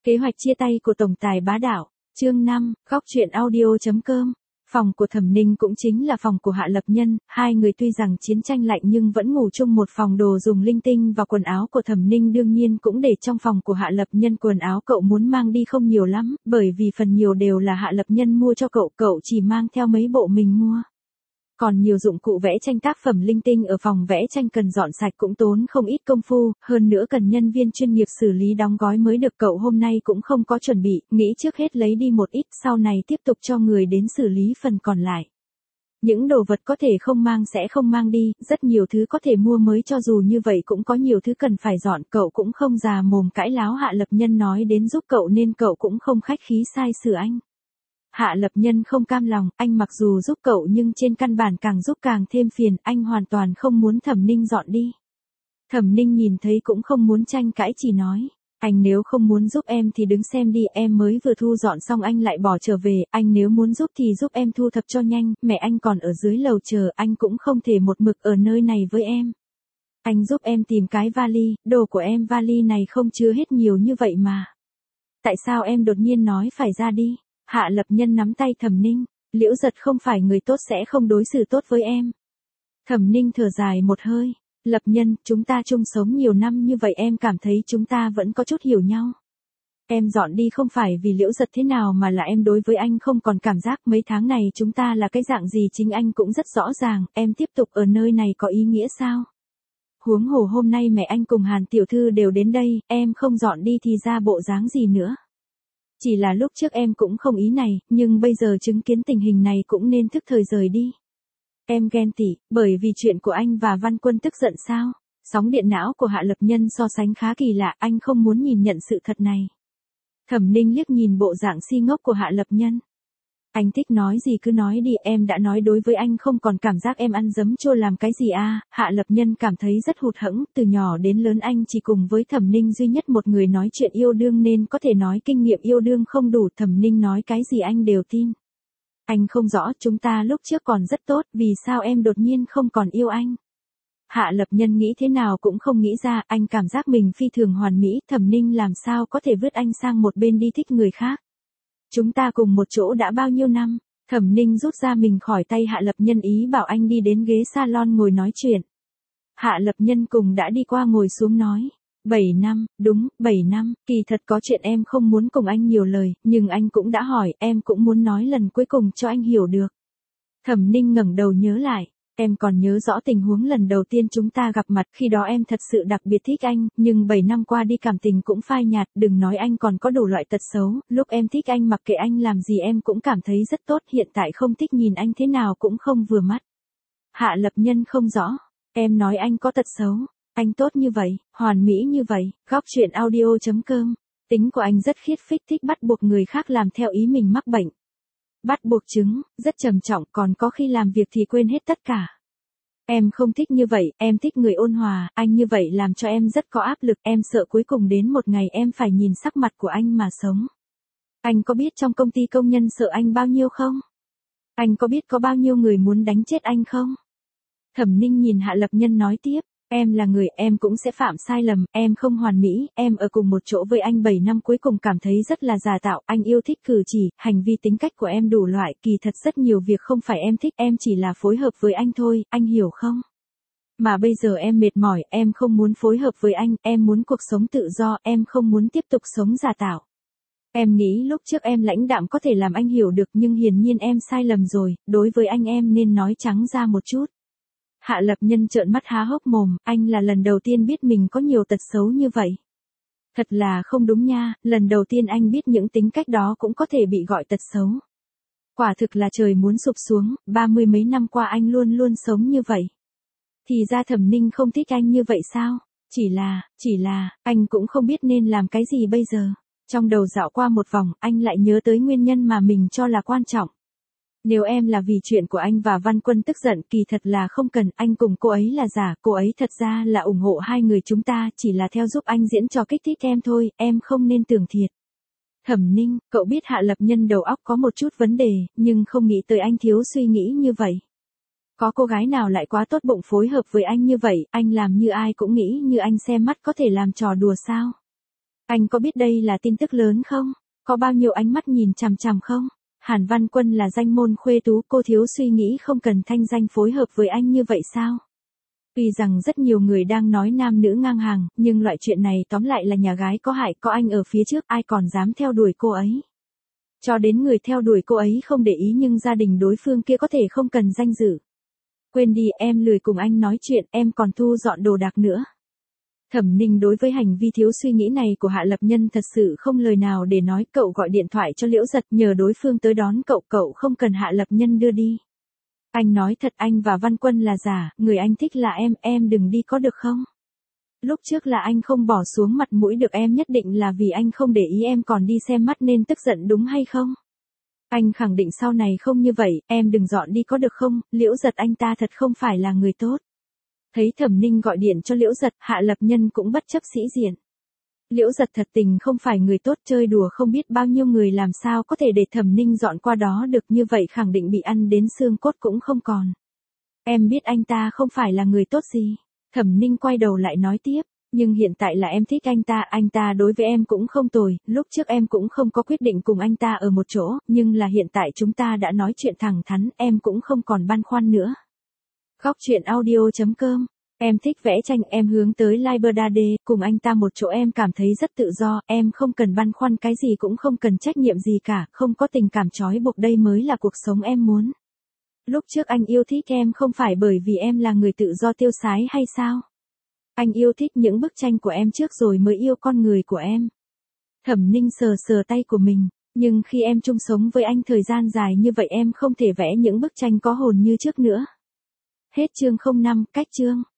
Kế hoạch chia tay của tổng tài bá đạo. Chương 5, góc truyện audio.com. Phòng của Thẩm Ninh cũng chính là phòng của Hạ Lập Nhân, hai người tuy rằng chiến tranh lạnh nhưng vẫn ngủ chung một phòng. Đồ dùng linh tinh và quần áo của Thẩm Ninh đương nhiên cũng để trong phòng của Hạ Lập Nhân. Quần áo cậu muốn mang đi không nhiều lắm, bởi vì phần nhiều đều là Hạ Lập Nhân mua cho cậu chỉ mang theo mấy bộ mình mua. Còn nhiều dụng cụ vẽ tranh tác phẩm linh tinh ở phòng vẽ tranh cần dọn sạch cũng tốn không ít công phu, hơn nữa cần nhân viên chuyên nghiệp xử lý đóng gói mới được. Cậu hôm nay cũng không có chuẩn bị, nghĩ trước hết lấy đi một ít, sau này tiếp tục cho người đến xử lý phần còn lại. Những đồ vật có thể không mang sẽ không mang đi, rất nhiều thứ có thể mua mới, cho dù như vậy cũng có nhiều thứ cần phải dọn. Cậu cũng không già mồm cãi láo, Hạ Lập Nhân nói đến giúp cậu nên cậu cũng không khách khí sai sửa anh. Hạ Lập Nhân không cam lòng, anh mặc dù giúp cậu nhưng trên căn bản càng giúp càng thêm phiền, anh hoàn toàn không muốn Thẩm Ninh dọn đi. Thẩm Ninh nhìn thấy cũng không muốn tranh cãi, chỉ nói, anh nếu không muốn giúp em thì đứng xem đi, em mới vừa thu dọn xong anh lại bỏ trở về, anh nếu muốn giúp thì giúp em thu thập cho nhanh, mẹ anh còn ở dưới lầu chờ, anh cũng không thể một mực ở nơi này với em. Anh giúp em tìm cái vali, đồ của em vali này không chứa hết nhiều như vậy mà. Tại sao em đột nhiên nói phải ra đi? Hạ Lập Nhân nắm tay Thẩm Ninh, Liễu Giật không phải người tốt sẽ không đối xử tốt với em. Thẩm Ninh thở dài một hơi, Lập Nhân, chúng ta chung sống nhiều năm như vậy em cảm thấy chúng ta vẫn có chút hiểu nhau. Em dọn đi không phải vì Liễu Giật thế nào mà là em đối với anh không còn cảm giác, mấy tháng này chúng ta là cái dạng gì chính anh cũng rất rõ ràng, em tiếp tục ở nơi này có ý nghĩa sao? Huống hồ hôm nay mẹ anh cùng Hàn tiểu thư đều đến đây, em không dọn đi thì ra bộ dáng gì nữa. Chỉ là lúc trước em cũng không ý này, nhưng bây giờ chứng kiến tình hình này cũng nên thức thời rời đi. Em ghen tị, bởi vì chuyện của anh và Văn Quân tức giận sao? Sóng điện não của Hạ Lập Nhân so sánh khá kỳ lạ, anh không muốn nhìn nhận sự thật này. Thẩm Ninh liếc nhìn bộ dạng si ngốc của Hạ Lập Nhân. Anh thích nói gì cứ nói đi, em đã nói đối với anh không còn cảm giác, em ăn giấm chua làm cái gì à? Hạ Lập Nhân cảm thấy rất hụt hẫng, từ nhỏ đến lớn anh chỉ cùng với Thẩm Ninh duy nhất một người nói chuyện yêu đương nên có thể nói kinh nghiệm yêu đương không đủ, Thẩm Ninh nói cái gì anh đều tin. Anh không rõ, chúng ta lúc trước còn rất tốt, vì sao em đột nhiên không còn yêu anh? Hạ Lập Nhân nghĩ thế nào cũng không nghĩ ra, anh cảm giác mình phi thường hoàn mỹ, Thẩm Ninh làm sao có thể vứt anh sang một bên đi thích người khác? Chúng ta cùng một chỗ đã bao nhiêu năm? Thẩm Ninh rút ra mình khỏi tay Hạ Lập Nhân, ý bảo anh đi đến ghế salon ngồi nói chuyện. Hạ Lập Nhân cùng đã đi qua ngồi xuống nói, 7 năm, đúng, 7 năm, kỳ thật có chuyện em không muốn cùng anh nhiều lời, nhưng anh cũng đã hỏi, em cũng muốn nói lần cuối cùng cho anh hiểu được. Thẩm Ninh ngẩng đầu nhớ lại. Em còn nhớ rõ tình huống lần đầu tiên chúng ta gặp mặt, khi đó em thật sự đặc biệt thích anh, nhưng 7 năm qua đi cảm tình cũng phai nhạt, đừng nói anh còn có đủ loại tật xấu, lúc em thích anh mặc kệ anh làm gì em cũng cảm thấy rất tốt, hiện tại không thích nhìn anh thế nào cũng không vừa mắt. Hạ Lập Nhân không rõ, em nói anh có tật xấu, anh tốt như vậy, hoàn mỹ như vậy, góc truyện audio.com, tính của anh rất khiết phích, thích bắt buộc người khác làm theo ý mình, mắc bệnh. Bắt buộc chứng, rất trầm trọng, còn có khi làm việc thì quên hết tất cả. Em không thích như vậy, em thích người ôn hòa, anh như vậy làm cho em rất có áp lực, em sợ cuối cùng đến một ngày em phải nhìn sắc mặt của anh mà sống. Anh có biết trong công ty công nhân sợ anh bao nhiêu không? Anh có biết có bao nhiêu người muốn đánh chết anh không? Thẩm Ninh nhìn Hạ Lập Nhân nói tiếp. Em là người, em cũng sẽ phạm sai lầm, em không hoàn mỹ, em ở cùng một chỗ với anh 7 năm cuối cùng cảm thấy rất là giả tạo, anh yêu thích cử chỉ, hành vi tính cách của em đủ loại, kỳ thật rất nhiều việc không phải em thích, em chỉ là phối hợp với anh thôi, anh hiểu không? Mà bây giờ em mệt mỏi, em không muốn phối hợp với anh, em muốn cuộc sống tự do, em không muốn tiếp tục sống giả tạo. Em nghĩ lúc trước em lãnh đạm có thể làm anh hiểu được, nhưng hiển nhiên em sai lầm rồi, đối với anh em nên nói trắng ra một chút. Hạ Lập Nhân trợn mắt há hốc mồm, anh là lần đầu tiên biết mình có nhiều tật xấu như vậy. Thật là không đúng nha, lần đầu tiên anh biết những tính cách đó cũng có thể bị gọi tật xấu. Quả thực là trời muốn sụp xuống, 30 mấy năm qua anh luôn luôn sống như vậy. Thì ra Thẩm Ninh không thích anh như vậy sao? Chỉ là, anh cũng không biết nên làm cái gì bây giờ. Trong đầu dạo qua một vòng, anh lại nhớ tới nguyên nhân mà mình cho là quan trọng. Nếu em là vì chuyện của anh và Văn Quân tức giận, kỳ thật là không cần, anh cùng cô ấy là giả, cô ấy thật ra là ủng hộ hai người chúng ta, chỉ là theo giúp anh diễn trò kích thích em thôi, em không nên tưởng thiệt. Thẩm Ninh, cậu biết Hạ Lập Nhân đầu óc có một chút vấn đề, nhưng không nghĩ tới anh thiếu suy nghĩ như vậy. Có cô gái nào lại quá tốt bụng phối hợp với anh như vậy, anh làm như ai cũng nghĩ như anh, xem mắt có thể làm trò đùa sao? Anh có biết đây là tin tức lớn không? Có bao nhiêu ánh mắt nhìn chằm chằm không? Hàn Văn Quân là danh môn khuê tú, cô thiếu suy nghĩ không cần thanh danh phối hợp với anh như vậy sao? Tuy rằng rất nhiều người đang nói nam nữ ngang hàng, nhưng loại chuyện này tóm lại là nhà gái có hại, có anh ở phía trước ai còn dám theo đuổi cô ấy. Cho đến người theo đuổi cô ấy không để ý nhưng gia đình đối phương kia có thể không cần danh dự. Quên đi, em lười cùng anh nói chuyện, em còn thu dọn đồ đạc nữa. Thẩm Ninh đối với hành vi thiếu suy nghĩ này của Hạ Lập Nhân thật sự không lời nào để nói. Cậu gọi điện thoại cho Liễu Giật nhờ đối phương tới đón cậu, cậu không cần Hạ Lập Nhân đưa đi. Anh nói thật, anh và Văn Quân là giả, người anh thích là em đừng đi có được không? Lúc trước là anh không bỏ xuống mặt mũi được, em nhất định là vì anh không để ý em còn đi xem mắt nên tức giận đúng hay không? Anh khẳng định sau này không như vậy, em đừng dọn đi có được không? Liễu Giật anh ta thật không phải là người tốt. Thấy Thẩm Ninh gọi điện cho Liễu Giật, Hạ Lập Nhân cũng bất chấp sĩ diện. Liễu Giật thật tình không phải người tốt, chơi đùa không biết bao nhiêu người, làm sao có thể để Thẩm Ninh dọn qua đó được, như vậy khẳng định bị ăn đến xương cốt cũng không còn. Em biết anh ta không phải là người tốt gì. Thẩm Ninh quay đầu lại nói tiếp, nhưng hiện tại là em thích anh ta đối với em cũng không tồi, lúc trước em cũng không có quyết định cùng anh ta ở một chỗ, nhưng là hiện tại chúng ta đã nói chuyện thẳng thắn, em cũng không còn băn khoăn nữa. Góc truyện audio.com. Em thích vẽ tranh, em hướng tới Liberade, cùng anh ta một chỗ em cảm thấy rất tự do, em không cần băn khoăn cái gì, cũng không cần trách nhiệm gì cả, không có tình cảm trói buộc, đây mới là cuộc sống em muốn. Lúc trước anh yêu thích em không phải bởi vì em là người tự do tiêu sái hay sao? Anh yêu thích những bức tranh của em trước rồi mới yêu con người của em. Thẩm Ninh sờ sờ tay của mình, nhưng khi em chung sống với anh thời gian dài như vậy em không thể vẽ những bức tranh có hồn như trước nữa. Hết chương 05, cách chương.